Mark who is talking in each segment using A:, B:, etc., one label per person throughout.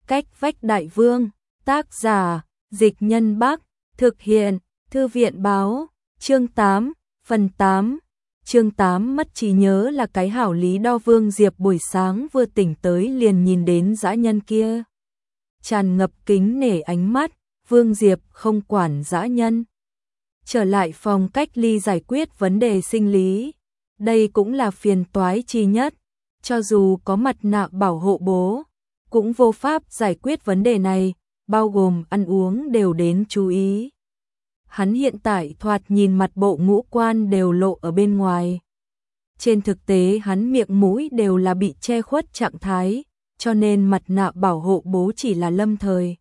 A: Cách vách đại vương, tác giả, Dịch Nhân Bắc, thực hiện, Thư viện báo, chương 8, phần 8. Chương 8 mất trí nhớ là cái hảo lý đo. Vương Diệp buổi sáng vừa tỉnh tới liền nhìn đến dã nhân kia. Tràn ngập kính nể ánh mắt, Vương Diệp không quản dã nhân. Trở lại phòng cách ly giải quyết vấn đề sinh lý. Đây cũng là phiền toái chi nhất, cho dù có mặt nạ bảo hộ bố, cũng vô pháp giải quyết vấn đề này, bao gồm ăn uống đều đến chú ý. Hắn hiện tại thoạt nhìn mặt bộ ngũ quan đều lộ ở bên ngoài. Trên thực tế hắn miệng mũi đều là bị che khuất trạng thái, cho nên mặt nạ bảo hộ bố chỉ là lâm thời.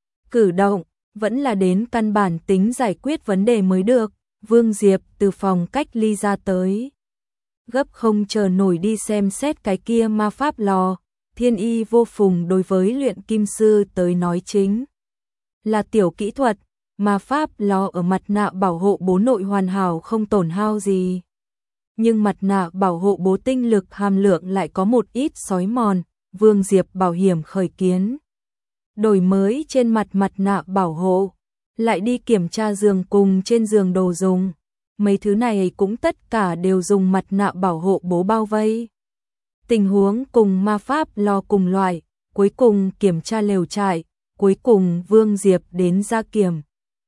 A: Cử động, vẫn là đến căn bản tính giải quyết vấn đề mới được. Vương Diệp từ phòng cách ly ra tới. Gấp không chờ nổi đi xem xét cái kia ma pháp lò. Thiên y vô phùng đối với luyện kim sư tới nói chính là tiểu kỹ thuật, ma pháp lò ở mặt nạ bảo hộ bố nội hoàn hảo không tổn hao gì. Nhưng mặt nạ bảo hộ bố tinh lực hàm lượng lại có một ít xói mòn, Vương Diệp bảo hiểm khởi kiến. Đổi mới trên mặt nạ bảo hộ, lại đi kiểm tra giường cùng trên giường đồ dùng. Mấy thứ này cũng tất cả đều dùng mặt nạ bảo hộ bố bao vây. Tình huống cùng ma pháp lò cùng loại, cuối cùng kiểm tra lều trại, cuối cùng Vương Diệp đến ra kiểm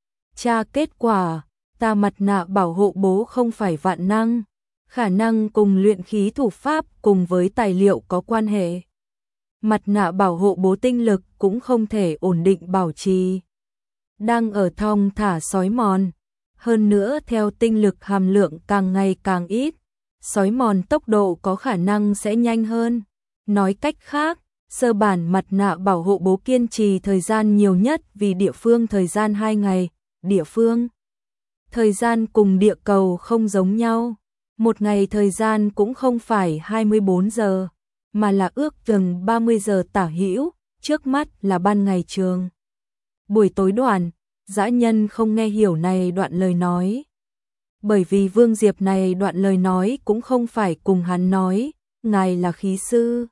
A: tra kết quả, ta mặt nạ bảo hộ bố không phải vạn năng, khả năng cùng luyện khí thủ pháp cùng với tài liệu có quan hệ. Mặt nạ bảo hộ bố tinh lực cũng không thể ổn định bảo trì, đang ở thong thả xói mòn, hơn nữa theo tinh lực hàm lượng càng ngày càng ít, xói mòn tốc độ có khả năng sẽ nhanh hơn. Nói cách khác, sơ bản mặt nạ bảo hộ bố kiên trì thời gian nhiều nhất vì địa phương thời gian 2 ngày, địa phương thời gian cùng địa cầu không giống nhau. Một ngày thời gian cũng không phải 24 giờ, mà là ước chừng 30 giờ tả hữu, trước mắt là ban ngày trường. Buổi tối đoạn, dã nhân không nghe hiểu này đoạn lời nói. Bởi vì Vương Diệp này đoạn lời nói cũng không phải cùng hắn nói, ngài là khí sư.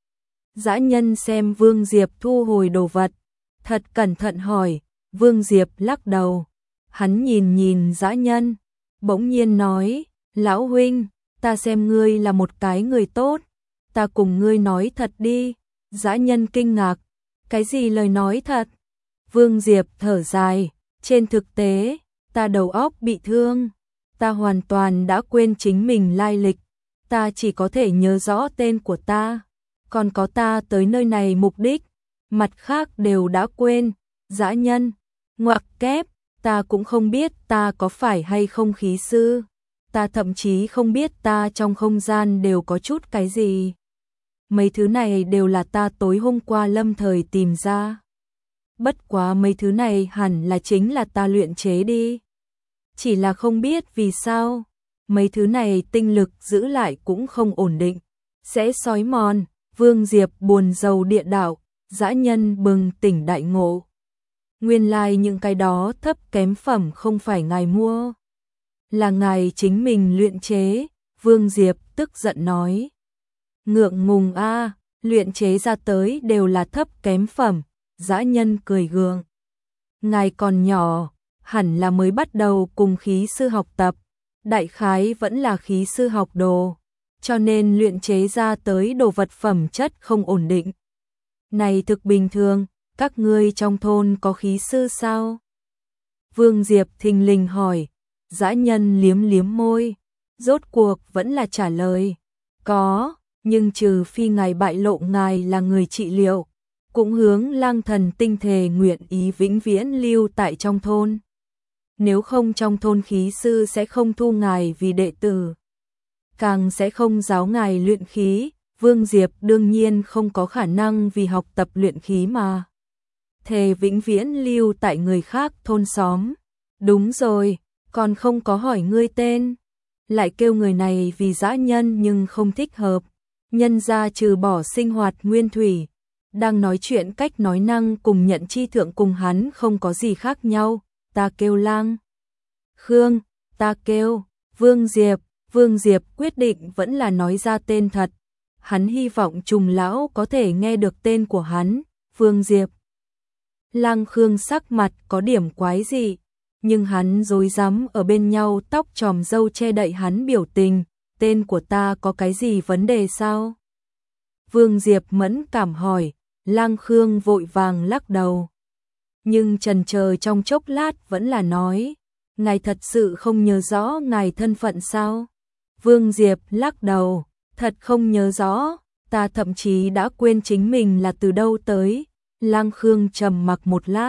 A: Dã nhân xem Vương Diệp thu hồi đồ vật, thật cẩn thận hỏi, Vương Diệp lắc đầu. Hắn nhìn dã nhân, bỗng nhiên nói, lão huynh, ta xem ngươi là một cái người tốt, ta cùng ngươi nói thật đi. Dã nhân kinh ngạc, cái gì lời nói thật? Vương Diệp thở dài, trên thực tế, ta đầu óc bị thương, ta hoàn toàn đã quên chính mình lai lịch, ta chỉ có thể nhớ rõ tên của ta, còn có ta tới nơi này mục đích, mặt khác đều đã quên. Dã nhân, ngoặc kép, ta cũng không biết ta có phải hay không khí sư, ta thậm chí không biết ta trong không gian đều có chút cái gì. Mấy thứ này đều là ta tối hôm qua lâm thời tìm ra. Bất quá mấy thứ này hẳn là chính là ta luyện chế đi. Chỉ là không biết vì sao, mấy thứ này tinh lực giữ lại cũng không ổn định, sẽ xói mòn. Vương Diệp buồn rầu địa đạo, dã nhân bừng tỉnh đại ngộ. Nguyên lai những cái đó thấp kém phẩm không phải ngài mua, là ngài chính mình luyện chế. Vương Diệp tức giận nói. Ngượng ngùng a, luyện chế ra tới đều là thấp kém phẩm. Dã nhân cười gượng. Ngài còn nhỏ, hẳn là mới bắt đầu cùng khí sư học tập, đại khái vẫn là khí sư học đồ, cho nên luyện chế ra tới đồ vật phẩm chất không ổn định. Này thực bình thường, các ngươi trong thôn có khí sư sao? Vương Diệp thình lình hỏi. Dã nhân liếm liếm môi, rốt cuộc vẫn là trả lời. Có, nhưng trừ phi ngài bại lộ ngài là người trị liệu, cũng hướng Lang Thần tinh thề nguyện ý vĩnh viễn lưu tại trong thôn. Nếu không trong thôn khí sư sẽ không thu ngài vì đệ tử, càng sẽ không giáo ngài luyện khí. Vương Diệp đương nhiên không có khả năng vì học tập luyện khí mà thề vĩnh viễn lưu tại người khác thôn xóm. Đúng rồi, còn không có hỏi ngươi tên. Lại kêu người này vì dã nhân nhưng không thích hợp. Nhân ra trừ bỏ sinh hoạt nguyên thủy, đang nói chuyện cách nói năng cùng nhận chi thượng cùng hắn không có gì khác nhau. Ta kêu Lang Khương, ta kêu Vương Diệp. Vương Diệp quyết định vẫn là nói ra tên thật. Hắn hy vọng Trùng lão có thể nghe được tên của hắn. Vương Diệp. Lang Khương sắc mặt có điểm quái dị, nhưng hắn rối rắm ở bên nhau, tóc chòm râu che đậy hắn biểu tình, tên của ta có cái gì vấn đề sao? Vương Diệp mẫn cảm hỏi, Lang Khương vội vàng lắc đầu. Nhưng chần chờ trong chốc lát vẫn là nói, ngài thật sự không nhớ rõ ngài thân phận sao? Vương Diệp lắc đầu, thật không nhớ rõ, ta thậm chí đã quên chính mình là từ đâu tới. Lang Khương trầm mặc một lát,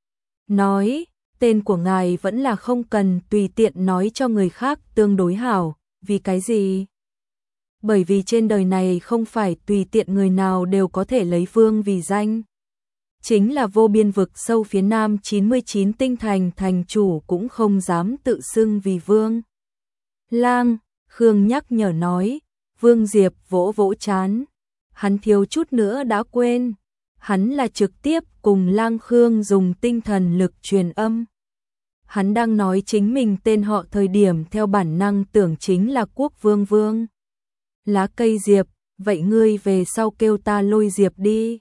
A: nói, tên của ngài vẫn là không cần tùy tiện nói cho người khác tương đối hảo, vì cái gì? Bởi vì trên đời này không phải tùy tiện người nào đều có thể lấy vương vì danh. Chính là vô biên vực sâu phía nam 99 tinh thành thành chủ cũng không dám tự xưng vì vương. Lang Khương nhắc nhở nói, Vương Diệp vỗ vỗ trán, hắn thiếu chút nữa đã quên. Hắn là trực tiếp cùng Lang Khương dùng tinh thần lực truyền âm. Hắn đang nói chính mình tên họ thời điểm theo bản năng tưởng chính là Quốc Vương Vương. Lá cây Diệp, vậy ngươi về sau kêu ta Lôi Diệp đi.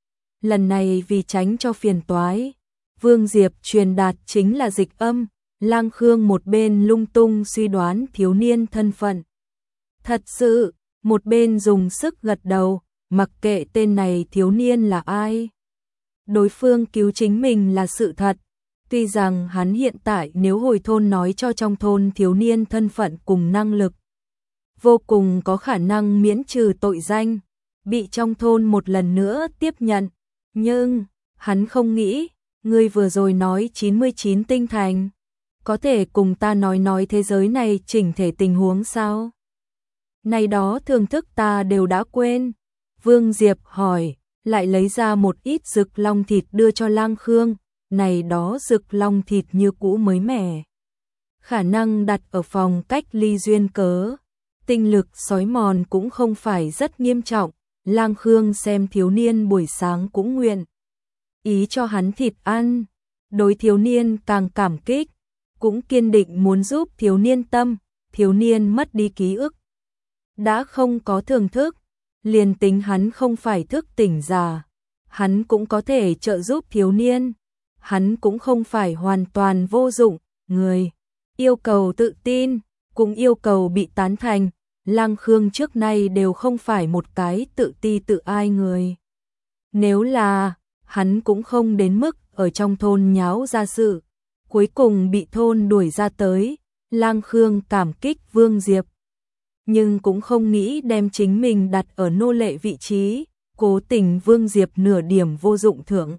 A: Lần này vì tránh cho phiền toái, Vương Diệp truyền đạt chính là dịch âm. Lang Khương một bên lung tung suy đoán thiếu niên thân phận. Thật sự, một bên dùng sức gật đầu, mặc kệ tên này thiếu niên là ai. Đối phương cứu chính mình là sự thật, tuy rằng hắn hiện tại nếu hồi thôn nói cho trong thôn thiếu niên thân phận cùng năng lực, vô cùng có khả năng miễn trừ tội danh, bị trong thôn một lần nữa tiếp nhận. Nhưng, hắn không nghĩ, ngươi vừa rồi nói 99 tinh thành, có thể cùng ta nói thế giới này chỉnh thể tình huống sao? Này đó thường thức ta đều đã quên. Vương Diệp hỏi, lại lấy ra một ít rực long thịt đưa cho Lang Khương, này đó rực long thịt như cũ mới mẻ. Khả năng đặt ở phòng cách ly duyên cớ, tinh lực sói mòn cũng không phải rất nghiêm trọng. Lang Khương xem thiếu niên buổi sáng cũng nguyện ý cho hắn thịt ăn, đối thiếu niên càng cảm kích, cũng kiên định muốn giúp thiếu niên tâm. Thiếu niên mất đi ký ức, đã không có thưởng thức, liền tính hắn không phải thức tỉnh giả, hắn cũng có thể trợ giúp thiếu niên. Hắn cũng không phải hoàn toàn vô dụng, người yêu cầu tự tin, cũng yêu cầu bị tán thành. Lang Khương trước nay đều không phải một cái tự ti tự ai người. Nếu là, hắn cũng không đến mức ở trong thôn nháo ra sự, cuối cùng bị thôn đuổi ra tới. Lang Khương cảm kích Vương Diệp, nhưng cũng không nghĩ đem chính mình đặt ở nô lệ vị trí, cố tình Vương Diệp nửa điểm vô dụng thưởng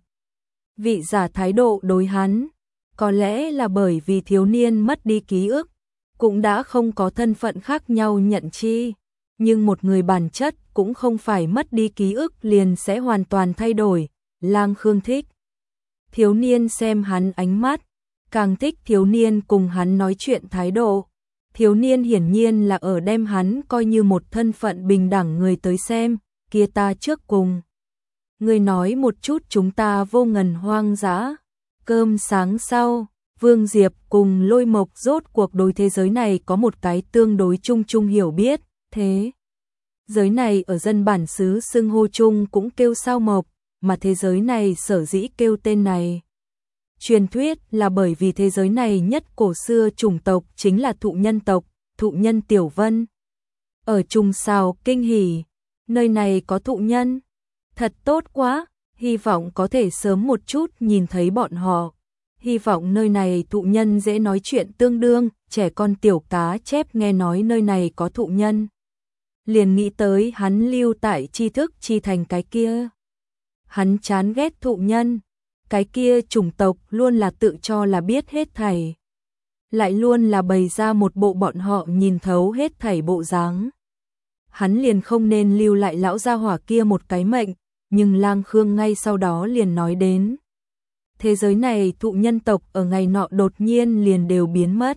A: vị giả thái độ đối hắn, có lẽ là bởi vì thiếu niên mất đi ký ức, cũng đã không có thân phận khác nhau nhận chi, nhưng một người bản chất cũng không phải mất đi ký ức liền sẽ hoàn toàn thay đổi. Lang Khương thích thiếu niên xem hắn ánh mắt, càng thích thiếu niên cùng hắn nói chuyện thái độ. Thiếu niên hiển nhiên là ở đem hắn coi như một thân phận bình đẳng người tới xem. Kia ta trước cùng người nói một chút chúng ta vô ngần hoang dã. Cơm sáng sau, Vương Diệp cùng Lôi Mộc rốt cuộc đối thế giới này có một cái tương đối chung chung hiểu biết. Thế giới này ở dân bản xứ xưng hô chung cũng kêu sao mộc, mà thế giới này sở dĩ kêu tên này, truyền thuyết là bởi vì thế giới này nhất cổ xưa chủng tộc chính là thụ nhân tộc, thụ nhân Tiểu Vân. Ở Trung Sào Kinh Hỉ, nơi này có thụ nhân, thật tốt quá, hy vọng có thể sớm một chút nhìn thấy bọn họ. Hy vọng nơi này thụ nhân dễ nói chuyện tương đương, trẻ con tiểu cá chép nghe nói nơi này có thụ nhân, liền nghĩ tới hắn lưu tại tri thức chi thành cái kia. Hắn chán ghét thụ nhân, cái kia chủng tộc luôn là tự cho là biết hết thảy, lại luôn là bày ra một bộ bọn họ nhìn thấu hết thảy bộ dáng. Hắn liền không nên lưu lại lão gia hỏa kia một cái mệnh, nhưng Lang Khương ngay sau đó liền nói đến. Thế giới này thụ nhân tộc ở ngày nọ đột nhiên liền đều biến mất.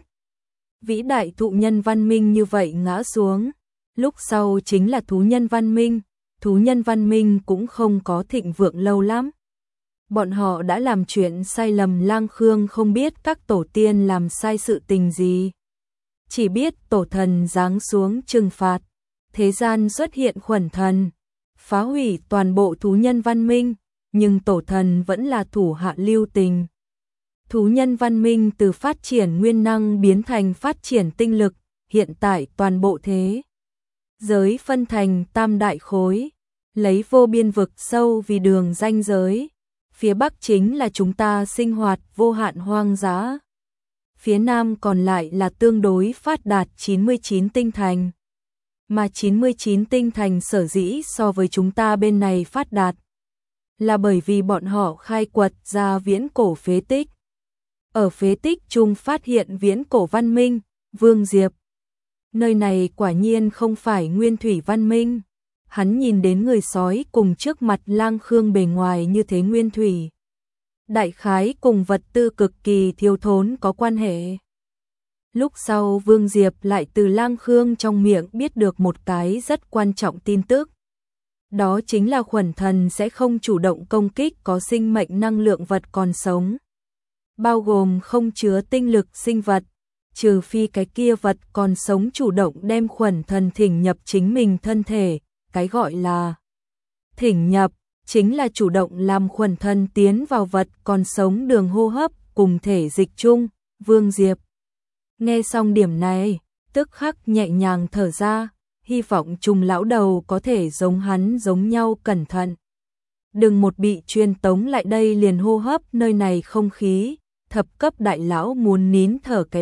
A: Vĩ đại thụ nhân văn minh như vậy ngã xuống, lúc sau chính là thú nhân văn minh. Thú nhân văn minh cũng không có thịnh vượng lâu lắm. Bọn họ đã làm chuyện sai lầm. Lang Khương không biết các tổ tiên làm sai sự tình gì, chỉ biết tổ thần giáng xuống trừng phạt, thế gian xuất hiện khuẩn thần, phá hủy toàn bộ thú nhân văn minh. nhưng tổ thần vẫn là thủ hạ lưu tình. Thú nhân văn minh từ phát triển nguyên năng biến thành phát triển tinh lực, hiện tại toàn bộ thế giới phân thành tam đại khối, lấy vô biên vực sâu vì đường ranh giới. Phía Bắc chính là chúng ta sinh hoạt vô hạn hoang dã. Phía Nam còn lại là tương đối phát đạt 99 tinh thành. Mà 99 tinh thành sở dĩ so với chúng ta bên này phát đạt, là bởi vì bọn họ khai quật ra viễn cổ phế tích. Ở phế tích chung phát hiện viễn cổ văn minh, Vương Diệp. Nơi này quả nhiên không phải nguyên thủy văn minh. Hắn nhìn đến người sói cùng trước mặt Lang Khương bề ngoài như thế nguyên thủy. Đại khái cùng vật tư cực kỳ thiếu thốn có quan hệ. Lúc sau Vương Diệp lại từ Lang Khương trong miệng biết được một cái rất quan trọng tin tức. Đó chính là Khuẩn Thần sẽ không chủ động công kích có sinh mệnh năng lượng vật còn sống. Bao gồm không chứa tinh lực sinh vật, trừ phi cái kia vật còn sống chủ động đem Khuẩn Thần thỉnh nhập chính mình thân thể. Cái gọi là thỉnh nhập chính là chủ động làm Khuẩn Thần tiến vào vật còn sống đường hô hấp cùng thể dịch chung. Vương Diệp nghe xong điểm này, tức khắc nhẹ nhàng thở ra, hy vọng Trùng lão đầu có thể giống hắn giống nhau cẩn thận. Đừng một bị truyền tống lại đây liền hô hấp nơi này không khí, thập cấp đại lão muốn nín thở cái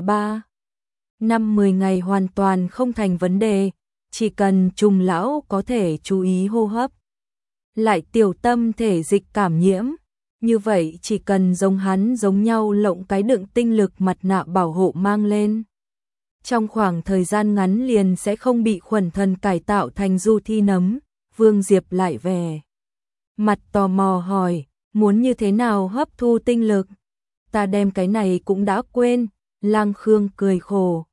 A: 3-5-10 ngày hoàn toàn không thành vấn đề, chỉ cần Trùng lão có thể chú ý hô hấp. Lại tiểu tâm thể dịch cảm nhiễm, như vậy chỉ cần giống hắn giống nhau lộng cái đựng tinh lực mặt nạ bảo hộ mang lên. Trong khoảng thời gian ngắn liền sẽ không bị Khuẩn Thần cải tạo thành du thi nấm. Vương Diệp lại về mặt tò mò hỏi, muốn như thế nào hấp thu tinh lực? Ta đem cái này cũng đã quên. Lang Khương cười khổ.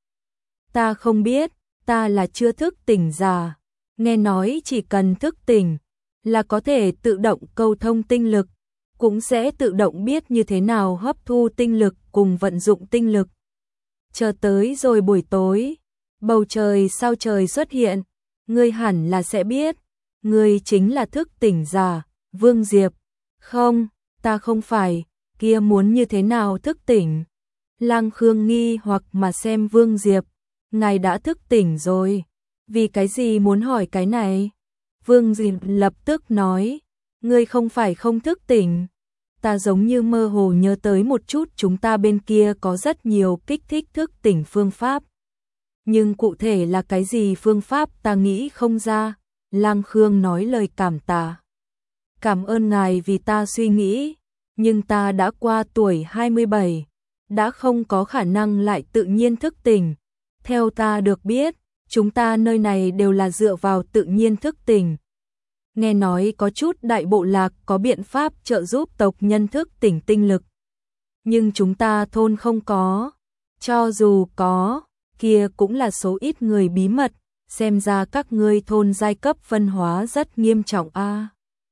A: Ta không biết, ta là chưa thức tỉnh giả. Nghe nói chỉ cần thức tỉnh là có thể tự động câu thông tinh lực, cũng sẽ tự động biết như thế nào hấp thu tinh lực cùng vận dụng tinh lực. Chờ tới rồi buổi tối, bầu trời sao trời xuất hiện, ngươi hẳn là sẽ biết. Ngươi chính là thức tỉnh giả. Vương Diệp, không, ta không phải, kia muốn như thế nào thức tỉnh? Lang Khương nghi hoặc mà xem Vương Diệp, ngài đã thức tỉnh rồi, vì cái gì muốn hỏi cái này? Vương Diệp lập tức nói, ngươi không phải không thức tỉnh, ta giống như mơ hồ nhớ tới một chút chúng ta bên kia có rất nhiều kích thích thức tỉnh phương pháp. Nhưng cụ thể là cái gì phương pháp ta nghĩ không ra. Lang Khương nói lời cảm tạ. Cảm ơn ngài vì ta suy nghĩ, nhưng ta đã qua tuổi 27, đã không có khả năng lại tự nhiên thức tỉnh. Theo ta được biết, chúng ta nơi này đều là dựa vào tự nhiên thức tỉnh. Nghe nói có chút đại bộ lạc có biện pháp trợ giúp tộc nhân thức tỉnh tinh lực. Nhưng chúng ta thôn không có. Cho dù có, kia cũng là số ít người bí mật. Xem ra các ngươi thôn giai cấp phân hóa rất nghiêm trọng a.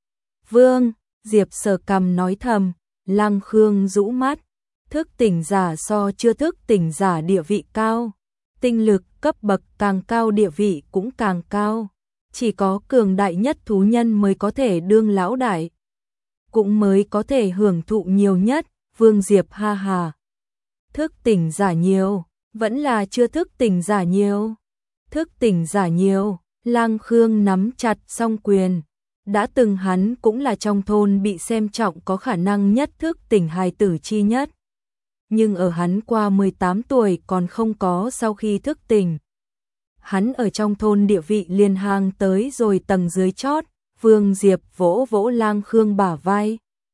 A: Vương Diệp sờ cằm nói thầm. Lang Khương rũ mắt. Thức tỉnh giả so chưa thức tỉnh giả địa vị cao. Tinh lực cấp bậc càng cao địa vị cũng càng cao. Chỉ có cường đại nhất thú nhân mới có thể đương lão đại, cũng mới có thể hưởng thụ nhiều nhất. Vương Diệp ha hà. Thức tỉnh giả nhiều, vẫn là chưa thức tỉnh giả nhiều? Thức tỉnh giả nhiều. Lang Khương nắm chặt song quyền. Đã từng hắn cũng là trong thôn bị xem trọng có khả năng nhất thức tỉnh hài tử chi nhất. Nhưng ở hắn qua 18 tuổi còn không có sau khi thức tỉnh. Hắn ở trong thôn địa vị liền hàng tới rồi tầng dưới chót. Vương Diệp vỗ vỗ Lang Khương bả vai.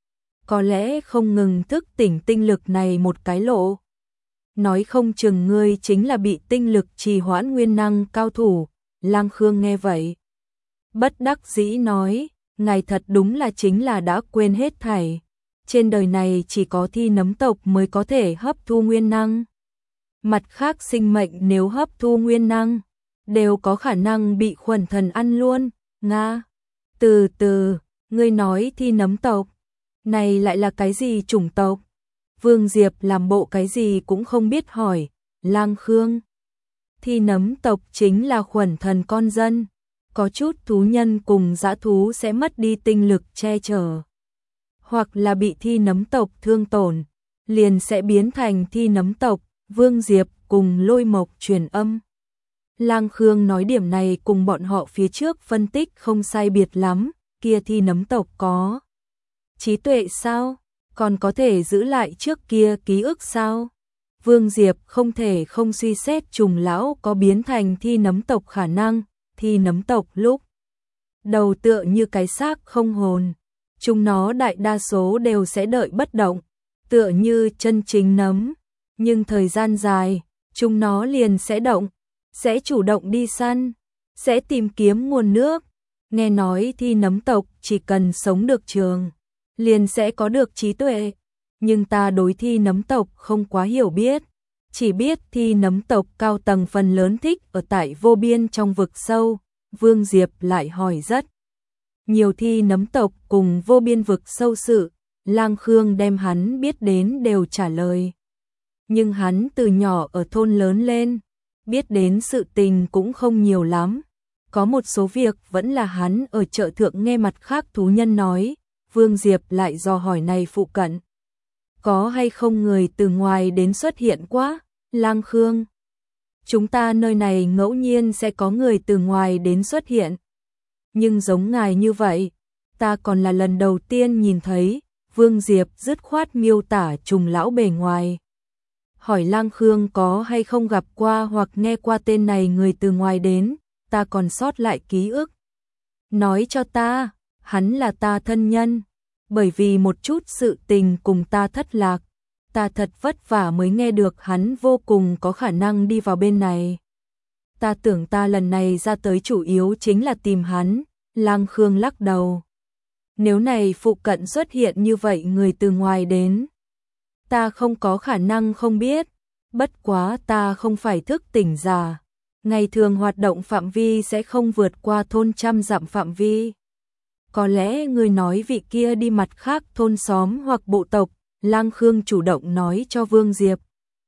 A: Có lẽ không ngừng thức tỉnh tinh lực này một cái lộ. Nói không chừng ngươi chính là bị tinh lực trì hoãn nguyên năng cao thủ. Lang Khương nghe vậy, bất đắc dĩ nói, ngài thật đúng là chính là đã quên hết thảy. Trên đời này chỉ có thi nấm tộc mới có thể hấp thu nguyên năng. Mặt khác sinh mệnh nếu hấp thu nguyên năng, đều có khả năng bị Khuẩn Thần ăn luôn. Nga, từ từ, ngươi nói thi nấm tộc, này lại là cái gì chủng tộc? Vương Diệp làm bộ cái gì cũng không biết hỏi. Lang Khương, thi nấm tộc chính là Khuẩn Thần con dân. Có chút thú nhân cùng dã thú sẽ mất đi tinh lực che chở. hoặc là bị thi nấm tộc thương tổn, liền sẽ biến thành thi nấm tộc. Vương Diệp cùng Lôi Mộc truyền âm. Lang Khương nói điểm này cùng bọn họ phía trước phân tích không sai biệt lắm, kia thi nấm tộc có trí tuệ sao? Còn có thể giữ lại trước kia ký ức sao? Vương Diệp không thể không suy xét trùng lão có biến thành thi nấm tộc khả năng, thi nấm tộc lúc đầu tựa như cái xác không hồn, chúng nó đại đa số đều sẽ đợi bất động, tựa như chân chính nấm, nhưng thời gian dài, chúng nó liền sẽ động, sẽ chủ động đi săn, sẽ tìm kiếm nguồn nước. Nghe nói thi nấm tộc chỉ cần sống được trường, liền sẽ có được trí tuệ, nhưng ta đối thi nấm tộc không quá hiểu biết, chỉ biết thi nấm tộc cao tầng phần lớn thích ở tại vô biên trong vực sâu. Vương Diệp lại hỏi rất nhiều thi nấm tộc cùng vô biên vực sâu sự, Lang Khương đem hắn biết đến đều trả lời. Nhưng hắn từ nhỏ ở thôn lớn lên, biết đến sự tình cũng không nhiều lắm. Có một số việc vẫn là hắn ở chợ thượng nghe mặt khác thú nhân nói. Vương Diệp lại dò hỏi này phụ cận có hay không người từ ngoài đến xuất hiện quá? Lang Khương, chúng ta nơi này ngẫu nhiên sẽ có người từ ngoài đến xuất hiện, nhưng giống ngài như vậy, ta còn là lần đầu tiên nhìn thấy. Vương Diệp dứt khoát miêu tả trùng lão bề ngoài. Hỏi Lang Khương có hay không gặp qua hoặc nghe qua tên này người từ ngoài đến, ta còn sót lại ký ức. Nói cho ta, hắn là ta thân nhân, bởi vì một chút sự tình cùng ta thất lạc, ta thật vất vả mới nghe được hắn vô cùng có khả năng đi vào bên này. Ta tưởng ta lần này ra tới chủ yếu chính là tìm hắn. Lang Khương lắc đầu. Nếu này phụ cận xuất hiện như vậy người từ ngoài đến, ta không có khả năng không biết, bất quá ta không phải thức tỉnh giả, ngày thường hoạt động phạm vi sẽ không vượt qua thôn 100 dặm phạm vi. Có lẽ người nói vị kia đi mặt khác thôn xóm hoặc bộ tộc. Lang Khương chủ động nói cho Vương Diệp.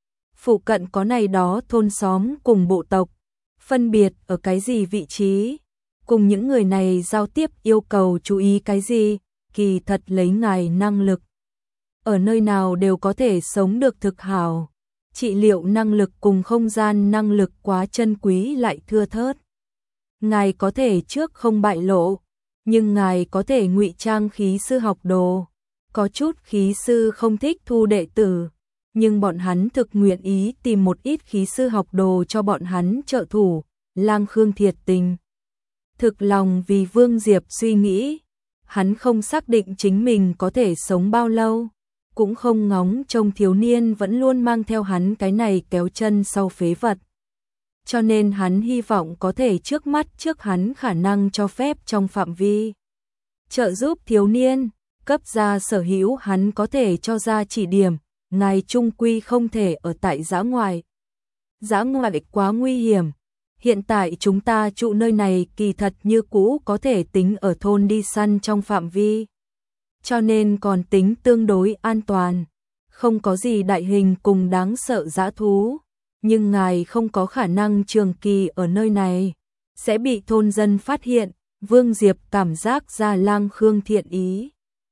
A: Phụ cận có này đó thôn xóm cùng bộ tộc, phân biệt ở cái gì vị trí, cùng những người này giao tiếp yêu cầu chú ý cái gì, kỳ thật lấy ngài năng lực. Ở nơi nào đều có thể sống được thực hảo, trị liệu năng lực cùng không gian năng lực quá chân quý lại thưa thớt. Ngài có thể trước không bại lộ, nhưng ngài có thể ngụy trang khí sư học đồ. Có chút khí sư không thích thu đệ tử, nhưng bọn hắn thực nguyện ý tìm một ít khí sư học đồ cho bọn hắn trợ thủ. Lang Khương thiệt tình, thực lòng vì Vương Diệp suy nghĩ. Hắn không xác định chính mình có thể sống bao lâu, cũng không ngóng trông thiếu niên vẫn luôn mang theo hắn cái này kéo chân sau phế vật. Cho nên hắn hy vọng có thể trước mắt trước hắn khả năng cho phép trong phạm vi trợ giúp thiếu niên, cấp ra sở hữu hắn có thể cho ra chỉ điểm. Ngài trung quy không thể ở tại dã ngoại. Dã ngoại quá nguy hiểm. Hiện tại chúng ta trụ nơi này kỳ thật như cũ có thể tính ở thôn đi săn trong phạm vi, cho nên còn tính tương đối an toàn, không có gì đại hình cùng đáng sợ dã thú, nhưng ngài không có khả năng trường kỳ ở nơi này, sẽ bị thôn dân phát hiện. Vương Diệp cảm giác ra Lang Khương thiện ý.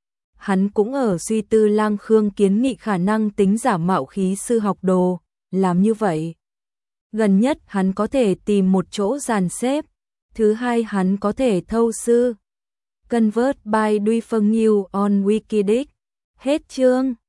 A: Hắn cũng ở suy tư Lang Khương kiến nghị khả năng tính giả mạo khí sư học đồ, làm như vậy. Gần nhất hắn có thể tìm một chỗ dàn xếp, thứ hai hắn có thể thâu sư. Convert by Duy Phương Nhiêu on Wikidic. Hết chương.